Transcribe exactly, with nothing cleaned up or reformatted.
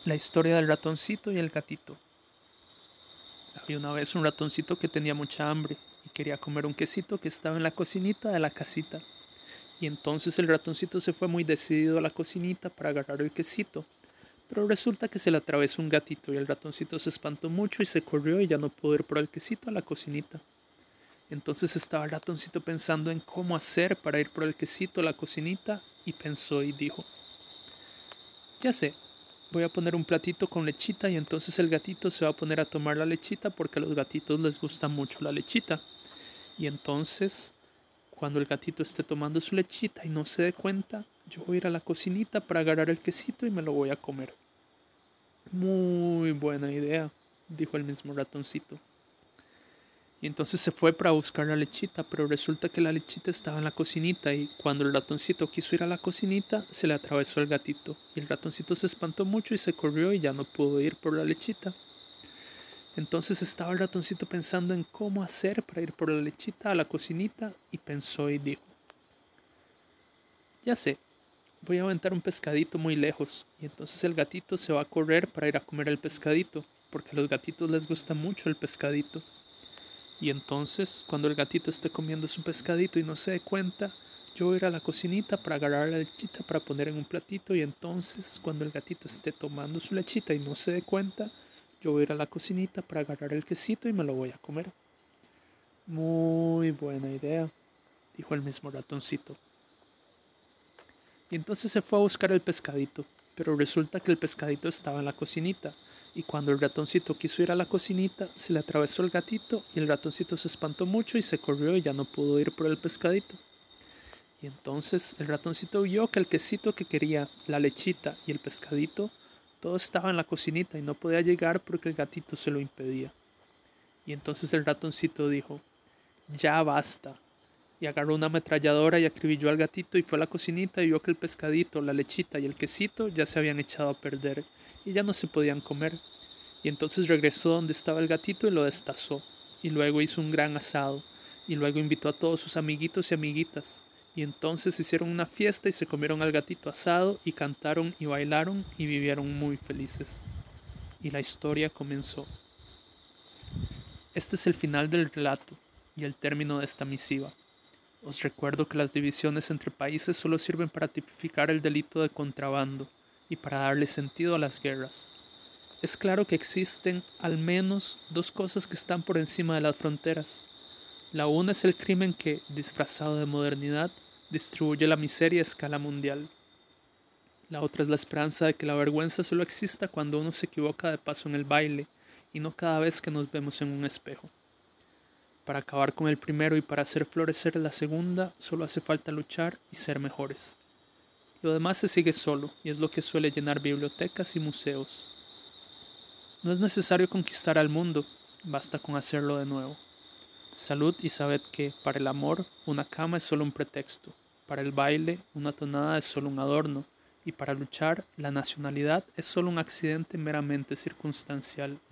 La historia del ratoncito y el gatito. Había una vez un ratoncito que tenía mucha hambre y quería comer un quesito que estaba en la cocinita de la casita. Y entonces el ratoncito se fue muy decidido a la cocinita para agarrar el quesito. Pero resulta que se le atravesó un gatito y el ratoncito se espantó mucho y se corrió y ya no pudo ir por el quesito a la cocinita. Entonces estaba el ratoncito pensando en cómo hacer para ir por el quesito a la cocinita y pensó y dijo: ya sé, voy a poner un platito con lechita y entonces el gatito se va a poner a tomar la lechita porque a los gatitos les gusta mucho la lechita. Y entonces, cuando el gatito esté tomando su lechita y no se dé cuenta, yo voy a ir a la cocinita para agarrar el quesito y me lo voy a comer. Muy buena idea, dijo el mismo ratoncito. Y entonces se fue para buscar la lechita, pero resulta que la lechita estaba en la cocinita y cuando el ratoncito quiso ir a la cocinita, se le atravesó el gatito. Y el ratoncito se espantó mucho y se corrió y ya no pudo ir por la lechita. Entonces estaba el ratoncito pensando en cómo hacer para ir por la lechita a la cocinita y pensó y dijo: ya sé, voy a aventar un pescadito muy lejos y entonces el gatito se va a correr para ir a comer el pescadito, porque a los gatitos les gusta mucho el pescadito. Y entonces, cuando el gatito esté comiendo su pescadito y no se dé cuenta, yo voy a ir a la cocinita para agarrar la lechita para poner en un platito. Y entonces, cuando el gatito esté tomando su lechita y no se dé cuenta, yo voy a ir a la cocinita para agarrar el quesito y me lo voy a comer. Muy buena idea, dijo el mismo ratoncito. Y entonces se fue a buscar el pescadito, pero resulta que el pescadito estaba en la cocinita. Y cuando el ratoncito quiso ir a la cocinita, se le atravesó el gatito y el ratoncito se espantó mucho y se corrió y ya no pudo ir por el pescadito. Y entonces el ratoncito vio que el quesito que quería, la lechita y el pescadito, todo estaba en la cocinita y no podía llegar porque el gatito se lo impedía. Y entonces el ratoncito dijo: ya basta. Y agarró una ametralladora y acribilló al gatito y fue a la cocinita y vio que el pescadito, la lechita y el quesito ya se habían echado a perder y ya no se podían comer. Y entonces regresó donde estaba el gatito y lo destazó. Y luego hizo un gran asado. Y luego invitó a todos sus amiguitos y amiguitas. Y entonces hicieron una fiesta y se comieron al gatito asado y cantaron y bailaron y vivieron muy felices. Y la historia comenzó. Este es el final del relato y el término de esta misiva. Os recuerdo que las divisiones entre países solo sirven para tipificar el delito de contrabando y para darle sentido a las guerras. Es claro que existen al menos dos cosas que están por encima de las fronteras. La una es el crimen que, disfrazado de modernidad, distribuye la miseria a escala mundial. La otra es la esperanza de que la vergüenza solo exista cuando uno se equivoca de paso en el baile y no cada vez que nos vemos en un espejo. Para acabar con el primero y para hacer florecer la segunda, solo hace falta luchar y ser mejores. Lo demás se sigue solo y es lo que suele llenar bibliotecas y museos. No es necesario conquistar al mundo, basta con hacerlo de nuevo. Salud y sabed que, para el amor, una cama es solo un pretexto, para el baile, una tonada es solo un adorno, y para luchar, la nacionalidad es solo un accidente meramente circunstancial.